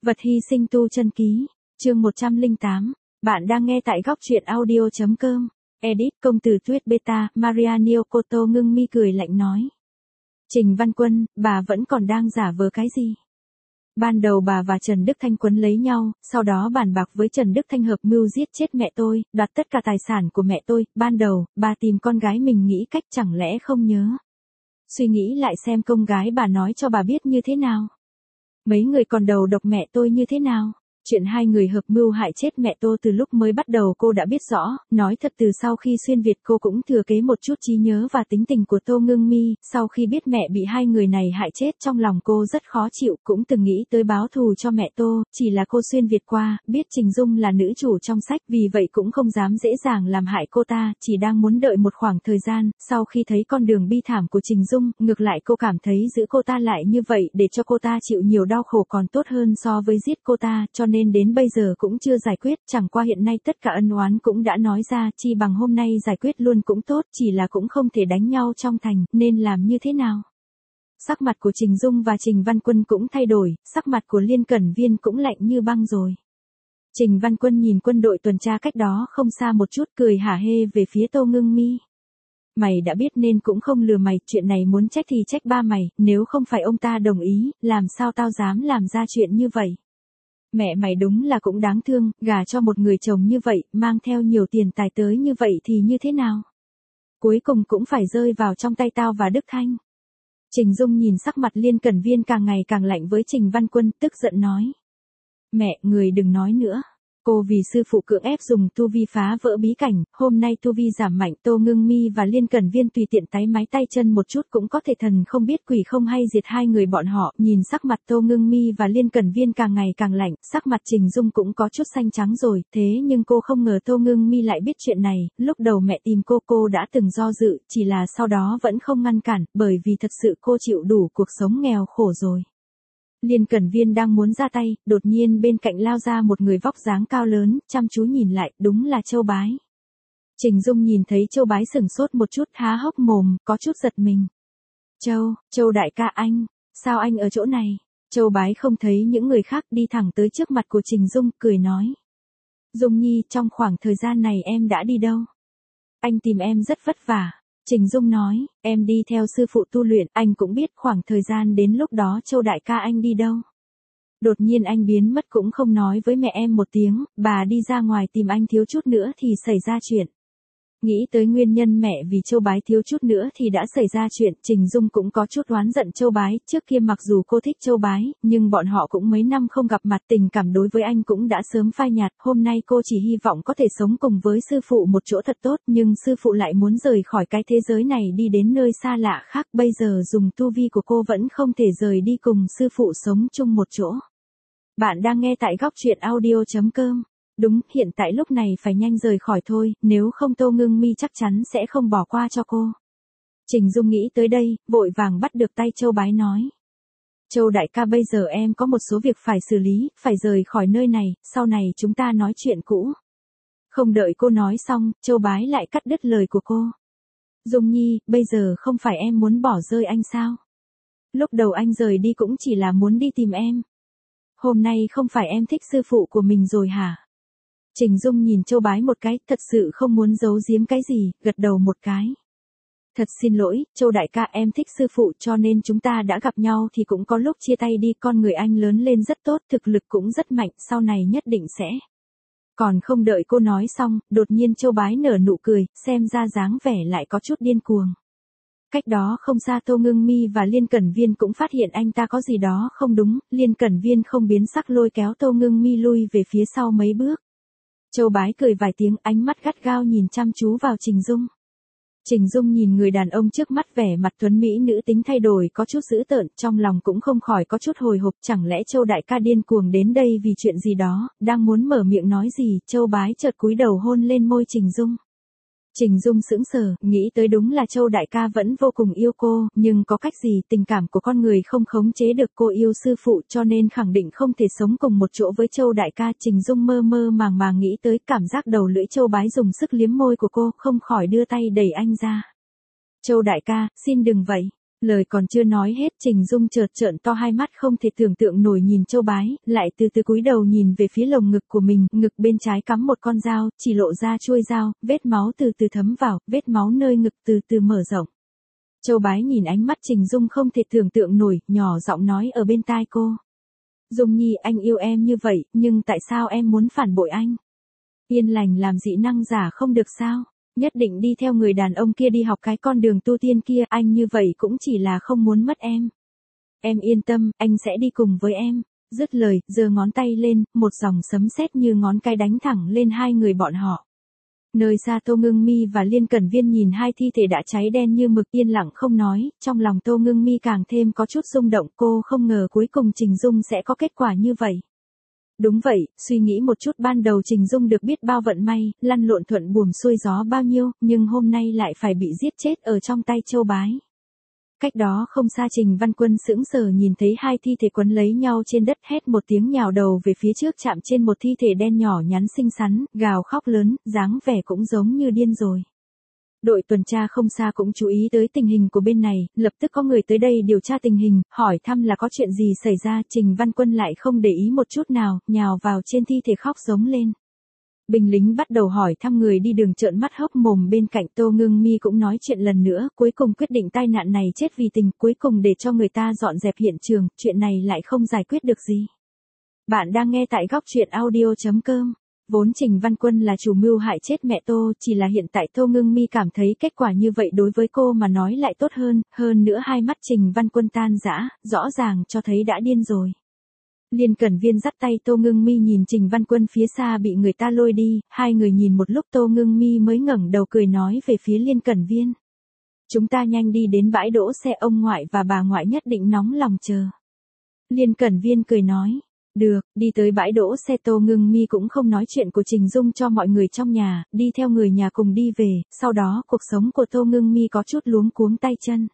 Vật hy sinh tu chân ký, chương 108. Bạn đang nghe tại góc truyện audio.com. Edit công tử Tuyết Beta, Maria Niokoto ngưng mi cười lạnh nói. Trình Văn Quân, bà vẫn còn đang giả vờ cái gì? Ban đầu bà và Trần Đức Thanh quấn lấy nhau, sau đó bàn bạc với Trần Đức Thanh hợp mưu giết chết mẹ tôi, đoạt tất cả tài sản của mẹ tôi. Ban đầu, bà tìm con gái mình nghĩ cách chẳng lẽ không nhớ. Suy nghĩ lại xem con gái bà nói cho bà biết như thế nào. Mấy người còn đầu độc mẹ tôi như thế nào? Chuyện hai người hợp mưu hại chết mẹ tôi từ lúc mới bắt đầu cô đã biết rõ, nói thật từ sau khi xuyên Việt cô cũng thừa kế một chút trí nhớ và tính tình của Tô Ngưng Mi, sau khi biết mẹ bị hai người này hại chết trong lòng cô rất khó chịu, cũng từng nghĩ tới báo thù cho mẹ Tô, chỉ là cô xuyên Việt qua, biết Trình Dung là nữ chủ trong sách, vì vậy cũng không dám dễ dàng làm hại cô ta, chỉ đang muốn đợi một khoảng thời gian, sau khi thấy con đường bi thảm của Trình Dung, ngược lại cô cảm thấy giữ cô ta lại như vậy để cho cô ta chịu nhiều đau khổ còn tốt hơn so với giết cô ta, cho nên đến bây giờ cũng chưa giải quyết, chẳng qua hiện nay tất cả ân oán cũng đã nói ra, chi bằng hôm nay giải quyết luôn cũng tốt, chỉ là cũng không thể đánh nhau trong thành, nên làm như thế nào? Sắc mặt của Trình Dung và Trình Văn Quân cũng thay đổi, sắc mặt của Liên Cẩn Viên cũng lạnh như băng rồi. Trình Văn Quân nhìn quân đội tuần tra cách đó không xa một chút, cười hả hê về phía Tô Ngưng Mi. Mày đã biết nên cũng không lừa mày, chuyện này muốn trách thì trách ba mày, nếu không phải ông ta đồng ý, làm sao tao dám làm ra chuyện như vậy. Mẹ mày đúng là cũng đáng thương, gả cho một người chồng như vậy, mang theo nhiều tiền tài tới như vậy thì như thế nào? Cuối cùng cũng phải rơi vào trong tay tao và Đức Thanh. Trình Dung nhìn sắc mặt Liên Cẩn Viên càng ngày càng lạnh với Trình Văn Quân, tức giận nói. Mẹ, người đừng nói nữa. Cô vì sư phụ cưỡng ép dùng tu vi phá vỡ bí cảnh, hôm nay tu vi giảm mạnh, Tô Ngưng Mi và Liên Cẩn Viên tùy tiện tái mái tay chân một chút cũng có thể thần không biết quỷ không hay diệt hai người bọn họ. Nhìn sắc mặt Tô Ngưng Mi và Liên Cẩn Viên càng ngày càng lạnh, sắc mặt Trình Dung cũng có chút xanh trắng rồi, thế nhưng cô không ngờ Tô Ngưng Mi lại biết chuyện này, lúc đầu mẹ tìm cô đã từng do dự, chỉ là sau đó vẫn không ngăn cản, bởi vì thật sự cô chịu đủ cuộc sống nghèo khổ rồi. Liên Cẩn Viên đang muốn ra tay, đột nhiên bên cạnh lao ra một người vóc dáng cao lớn, chăm chú nhìn lại, đúng là Châu Bái. Trình Dung nhìn thấy Châu Bái sửng sốt một chút, há hốc mồm, có chút giật mình. Châu đại ca anh, sao anh ở chỗ này? Châu Bái không thấy những người khác, đi thẳng tới trước mặt của Trình Dung, cười nói. Dung Nhi, trong khoảng thời gian này em đã đi đâu? Anh tìm em rất vất vả. Trình Dung nói, em đi theo sư phụ tu luyện, anh cũng biết khoảng thời gian đến lúc đó Châu đại ca anh đi đâu. Đột nhiên anh biến mất cũng không nói với mẹ em một tiếng, bà đi ra ngoài tìm anh thiếu chút nữa thì xảy ra chuyện. Nghĩ tới nguyên nhân mẹ vì Châu Bái thiếu chút nữa thì đã xảy ra chuyện, Trình Dung cũng có chút oán giận Châu Bái, trước kia mặc dù cô thích Châu Bái, nhưng bọn họ cũng mấy năm không gặp mặt, tình cảm đối với anh cũng đã sớm phai nhạt, hôm nay cô chỉ hy vọng có thể sống cùng với sư phụ một chỗ thật tốt, nhưng sư phụ lại muốn rời khỏi cái thế giới này đi đến nơi xa lạ khác, bây giờ dùng tu vi của cô vẫn không thể rời đi cùng sư phụ sống chung một chỗ. Bạn đang nghe tại góc truyện audio.com. Đúng, hiện tại lúc này phải nhanh rời khỏi thôi, nếu không Tô Ngưng Mi chắc chắn sẽ không bỏ qua cho cô. Trình Dung nghĩ tới đây, vội vàng bắt được tay Châu Bái nói. Châu đại ca, bây giờ em có một số việc phải xử lý, phải rời khỏi nơi này, sau này chúng ta nói chuyện cũ. Không đợi cô nói xong, Châu Bái lại cắt đứt lời của cô. Dung Nhi, bây giờ không phải em muốn bỏ rơi anh sao? Lúc đầu anh rời đi cũng chỉ là muốn đi tìm em. Hôm nay không phải em thích sư phụ của mình rồi hả? Trình Dung nhìn Châu Bái một cái, thật sự không muốn giấu giếm cái gì, gật đầu một cái. Thật xin lỗi, Châu đại ca, em thích sư phụ cho nên chúng ta đã gặp nhau thì cũng có lúc chia tay đi, con người anh lớn lên rất tốt, thực lực cũng rất mạnh, sau này nhất định sẽ. Còn không đợi cô nói xong, đột nhiên Châu Bái nở nụ cười, xem ra dáng vẻ lại có chút điên cuồng. Cách đó không xa Tô Ngưng Mi và Liên Cẩn Viên cũng phát hiện anh ta có gì đó không đúng, Liên Cẩn Viên không biến sắc lôi kéo Tô Ngưng Mi lui về phía sau mấy bước. Châu Bái cười vài tiếng, ánh mắt gắt gao nhìn chăm chú vào Trình Dung. Trình Dung nhìn người đàn ông trước mắt, vẻ mặt tuấn mỹ nữ tính thay đổi có chút dữ tợn, trong lòng cũng không khỏi có chút hồi hộp, chẳng lẽ Châu đại ca điên cuồng đến đây vì chuyện gì đó, đang muốn mở miệng nói gì, Châu Bái chợt cúi đầu hôn lên môi Trình Dung. Trình Dung sững sờ, nghĩ tới đúng là Châu đại ca vẫn vô cùng yêu cô, nhưng có cách gì, tình cảm của con người không khống chế được, cô yêu sư phụ cho nên khẳng định không thể sống cùng một chỗ với Châu đại ca. Trình Dung mơ mơ màng nghĩ tới cảm giác đầu lưỡi Châu Bái dùng sức liếm môi của cô, không khỏi đưa tay đẩy anh ra. Châu đại ca, xin đừng vậy. Lời còn chưa nói hết, Trình Dung chợt trợn to hai mắt không thể tưởng tượng nổi nhìn Châu Bái, lại từ từ cúi đầu nhìn về phía lồng ngực của mình, ngực bên trái cắm một con dao, chỉ lộ ra chuôi dao, vết máu từ từ thấm vào, vết máu nơi ngực từ từ mở rộng. Châu Bái nhìn ánh mắt Trình Dung không thể tưởng tượng nổi, nhỏ giọng nói ở bên tai cô. Dung Nhi, anh yêu em như vậy, nhưng tại sao em muốn phản bội anh? Yên lành làm dị năng giả không được sao? Nhất định đi theo người đàn ông kia đi học cái con đường tu tiên kia, anh như vậy cũng chỉ là không muốn mất em. Em yên tâm, anh sẽ đi cùng với em. Dứt lời, giơ ngón tay lên, một dòng sấm sét như ngón cái đánh thẳng lên hai người bọn họ. Nơi xa Tô Ngưng Mi và Liên Cẩn Viên nhìn hai thi thể đã cháy đen như mực yên lặng không nói, trong lòng Tô Ngưng Mi càng thêm có chút rung động, cô không ngờ cuối cùng Trình Dung sẽ có kết quả như vậy. Đúng vậy, suy nghĩ một chút ban đầu Trình Dung được biết bao vận may, lăn lộn thuận buồm xuôi gió bao nhiêu, nhưng hôm nay lại phải bị giết chết ở trong tay Châu Bái. Cách đó không xa Trình Văn Quân sững sờ nhìn thấy hai thi thể quấn lấy nhau trên đất, hét một tiếng nhào đầu về phía trước chạm trên một thi thể đen nhỏ nhắn xinh xắn, gào khóc lớn, dáng vẻ cũng giống như điên rồi. Đội tuần tra không xa cũng chú ý tới tình hình của bên này, lập tức có người tới đây điều tra tình hình, hỏi thăm là có chuyện gì xảy ra, Trình Văn Quân lại không để ý một chút nào, nhào vào trên thi thể khóc giống lên. Binh lính bắt đầu hỏi thăm người đi đường trợn mắt hốc mồm bên cạnh. Tô Ngưng Mi cũng nói chuyện lần nữa, cuối cùng quyết định tai nạn này chết vì tình, cuối cùng để cho người ta dọn dẹp hiện trường, chuyện này lại không giải quyết được gì. Bạn đang nghe tại góc truyện audio.com. Vốn Trình Văn Quân là chủ mưu hại chết mẹ Tô, chỉ là hiện tại Tô Ngưng Mi cảm thấy kết quả như vậy đối với cô mà nói lại tốt hơn nữa hai mắt Trình Văn Quân tan rã, rõ ràng cho thấy đã điên rồi. Liên Cẩn Viên dắt tay Tô Ngưng Mi nhìn Trình Văn Quân phía xa bị người ta lôi đi, hai người nhìn một lúc Tô Ngưng Mi mới ngẩng đầu cười nói về phía Liên Cẩn Viên. Chúng ta nhanh đi đến bãi đỗ xe, ông ngoại và bà ngoại nhất định nóng lòng chờ. Liên Cẩn Viên cười nói. Được, đi tới bãi đỗ xe Tô Ngưng Mi cũng không nói chuyện của Trình Dung cho mọi người trong nhà, đi theo người nhà cùng đi về, sau đó cuộc sống của Tô Ngưng Mi có chút luống cuống tay chân.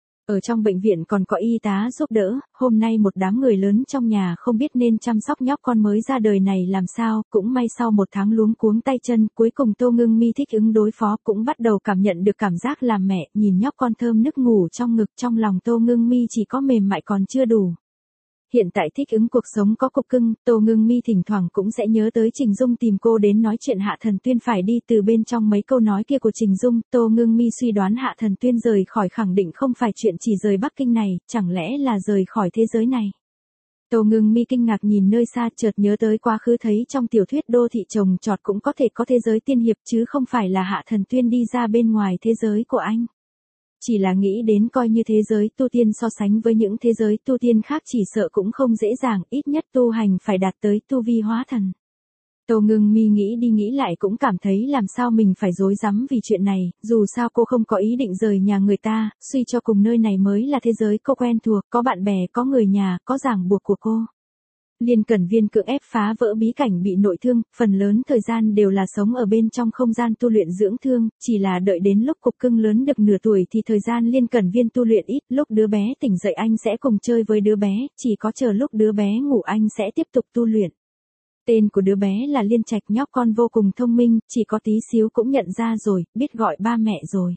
Ở trong bệnh viện còn có y tá giúp đỡ, hôm nay một đám người lớn trong nhà không biết nên chăm sóc nhóc con mới ra đời này làm sao, cũng may sau một tháng luống cuống tay chân, cuối cùng Tô Ngưng Mi thích ứng đối phó, cũng bắt đầu cảm nhận được cảm giác làm mẹ, nhìn nhóc con thơm nức ngủ trong ngực, trong lòng Tô Ngưng Mi chỉ có mềm mại còn chưa đủ. Hiện tại thích ứng cuộc sống có cục cưng, Tô Ngưng Mi thỉnh thoảng cũng sẽ nhớ tới Trình Dung tìm cô đến nói chuyện Hạ Thần Tuyên phải đi. Từ bên trong mấy câu nói kia của Trình Dung, Tô Ngưng Mi suy đoán Hạ Thần Tuyên rời khỏi khẳng định không phải chuyện chỉ rời Bắc Kinh này, chẳng lẽ là rời khỏi thế giới này. Tô Ngưng Mi kinh ngạc nhìn nơi xa, chợt nhớ tới quá khứ thấy trong tiểu thuyết đô thị trồng trọt cũng có thể có thế giới tiên hiệp chứ không phải là Hạ Thần Tuyên đi ra bên ngoài thế giới của anh. Chỉ là nghĩ đến coi như thế giới tu tiên so sánh với những thế giới tu tiên khác chỉ sợ cũng không dễ dàng, ít nhất tu hành phải đạt tới tu vi hóa thần. Tô Ngưng Mi nghĩ đi nghĩ lại cũng cảm thấy làm sao mình phải rối rắm vì chuyện này, dù sao cô không có ý định rời nhà người ta, suy cho cùng nơi này mới là thế giới cô quen thuộc, có bạn bè, có người nhà, có ràng buộc của cô. Liên Cẩn Viên cưỡng ép phá vỡ bí cảnh bị nội thương, phần lớn thời gian đều là sống ở bên trong không gian tu luyện dưỡng thương, chỉ là đợi đến lúc cục cưng lớn được nửa tuổi thì thời gian Liên Cẩn Viên tu luyện ít, lúc đứa bé tỉnh dậy anh sẽ cùng chơi với đứa bé, chỉ có chờ lúc đứa bé ngủ anh sẽ tiếp tục tu luyện. Tên của đứa bé là Liên Trạch, nhóc con vô cùng thông minh, chỉ có tí xíu cũng nhận ra rồi, biết gọi ba mẹ rồi.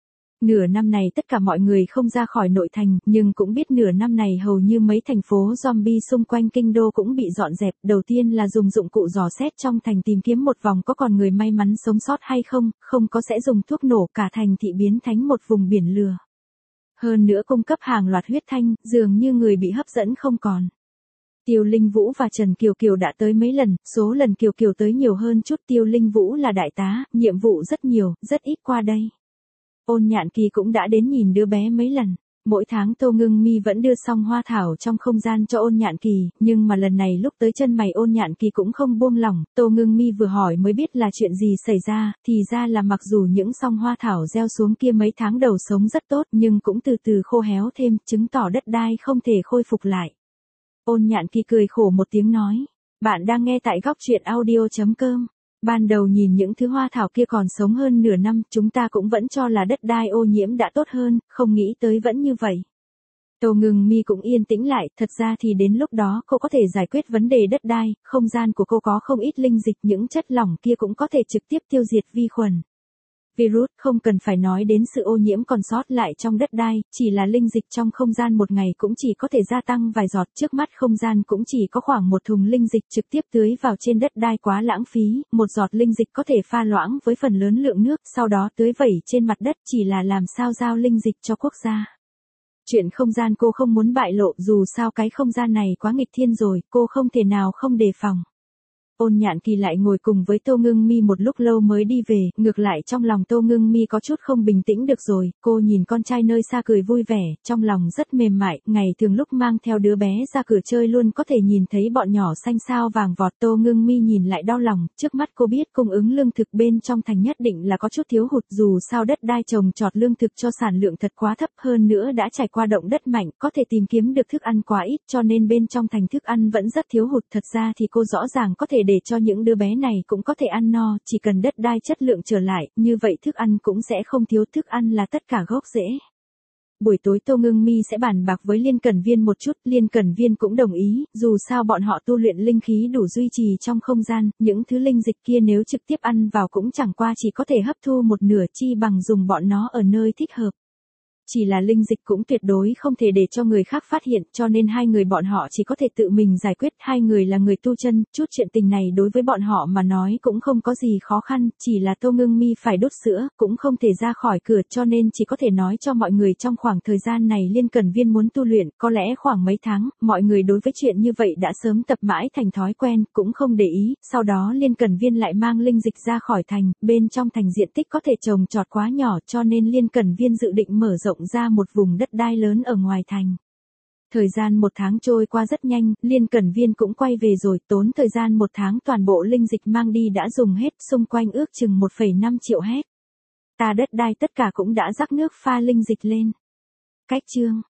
Nửa năm này tất cả mọi người không ra khỏi nội thành, nhưng cũng biết nửa năm này hầu như mấy thành phố zombie xung quanh kinh đô cũng bị dọn dẹp. Đầu tiên là dùng dụng cụ dò xét trong thành tìm kiếm một vòng có còn người may mắn sống sót hay không, không có sẽ dùng thuốc nổ cả thành thị biến thành một vùng biển lửa. Hơn nữa cung cấp hàng loạt huyết thanh, dường như người bị hấp dẫn không còn. Tiêu Linh Vũ và Trần Kiều Kiều đã tới mấy lần, số lần Kiều Kiều tới nhiều hơn chút. Tiêu Linh Vũ là đại tá, nhiệm vụ rất nhiều, rất ít qua đây. Ôn Nhạn Kỳ cũng đã đến nhìn đứa bé mấy lần. Mỗi tháng Tô Ngưng Mi vẫn đưa xong hoa thảo trong không gian cho Ôn Nhạn Kỳ, nhưng mà lần này lúc tới chân mày Ôn Nhạn Kỳ cũng không buông lỏng. Tô Ngưng Mi vừa hỏi mới biết là chuyện gì xảy ra, thì ra là mặc dù những song hoa thảo gieo xuống kia mấy tháng đầu sống rất tốt nhưng cũng từ từ khô héo thêm, chứng tỏ đất đai không thể khôi phục lại. Ôn Nhạn Kỳ cười khổ một tiếng nói, bạn đang nghe tại góc truyện audio.com. Ban đầu nhìn những thứ hoa thảo kia còn sống hơn nửa năm, chúng ta cũng vẫn cho là đất đai ô nhiễm đã tốt hơn, không nghĩ tới vẫn như vậy. Tô Ngưng Mi cũng yên tĩnh lại, thật ra thì đến lúc đó cô có thể giải quyết vấn đề đất đai, không gian của cô có không ít linh dịch, những chất lỏng kia cũng có thể trực tiếp tiêu diệt vi khuẩn. Virus, không cần phải nói đến sự ô nhiễm còn sót lại trong đất đai, chỉ là linh dịch trong không gian một ngày cũng chỉ có thể gia tăng vài giọt, trước mắt không gian cũng chỉ có khoảng một thùng linh dịch trực tiếp tưới vào trên đất đai quá lãng phí, một giọt linh dịch có thể pha loãng với phần lớn lượng nước, sau đó tưới vẩy trên mặt đất, chỉ là làm sao giao linh dịch cho quốc gia. Chuyện không gian cô không muốn bại lộ, dù sao cái không gian này quá nghịch thiên rồi, cô không thể nào không đề phòng. Ôn Nhạn Kỳ lại ngồi cùng với Tô Ngưng Mi một lúc lâu mới đi về, ngược lại trong lòng Tô Ngưng Mi có chút không bình tĩnh được rồi, cô nhìn con trai nơi xa cười vui vẻ, trong lòng rất mềm mại, ngày thường lúc mang theo đứa bé ra cửa chơi luôn có thể nhìn thấy bọn nhỏ xanh xao vàng vọt. Tô Ngưng Mi nhìn lại đau lòng, trước mắt cô biết cung ứng lương thực bên trong thành nhất định là có chút thiếu hụt, dù sao đất đai trồng trọt lương thực cho sản lượng thật quá thấp, hơn nữa đã trải qua động đất mạnh, có thể tìm kiếm được thức ăn quá ít, cho nên bên trong thành thức ăn vẫn rất thiếu hụt. Thật ra thì cô rõ ràng có thể để cho những đứa bé này cũng có thể ăn no, chỉ cần đất đai chất lượng trở lại, như vậy thức ăn cũng sẽ không thiếu, thức ăn là tất cả gốc rễ. Buổi tối Tô Ngưng Mi sẽ bàn bạc với Liên Cẩn Viên một chút, Liên Cẩn Viên cũng đồng ý, dù sao bọn họ tu luyện linh khí đủ duy trì trong không gian, những thứ linh dịch kia nếu trực tiếp ăn vào cũng chẳng qua chỉ có thể hấp thu một nửa, chi bằng dùng bọn nó ở nơi thích hợp. Chỉ là linh dịch cũng tuyệt đối không thể để cho người khác phát hiện, cho nên hai người bọn họ chỉ có thể tự mình giải quyết, hai người là người tu chân, chút chuyện tình này đối với bọn họ mà nói cũng không có gì khó khăn, chỉ là Tô Ngưng Mi phải đốt sữa, cũng không thể ra khỏi cửa, cho nên chỉ có thể nói cho mọi người trong khoảng thời gian này Liên Cẩn Viên muốn tu luyện, có lẽ khoảng mấy tháng, mọi người đối với chuyện như vậy đã sớm tập mãi thành thói quen, cũng không để ý, sau đó Liên Cẩn Viên lại mang linh dịch ra khỏi thành, bên trong thành diện tích có thể trồng trọt quá nhỏ, cho nên Liên Cẩn Viên dự định mở rộng ra một vùng đất đai lớn ở ngoài thành. Thời gian một tháng trôi qua rất nhanh, Liên Cẩn Viên cũng quay về rồi, tốn thời gian một tháng toàn bộ linh dịch mang đi đã dùng hết, xung quanh ước chừng 1,5 triệu héc. Ta đất đai tất cả cũng đã rắc nước pha linh dịch lên. Cách chương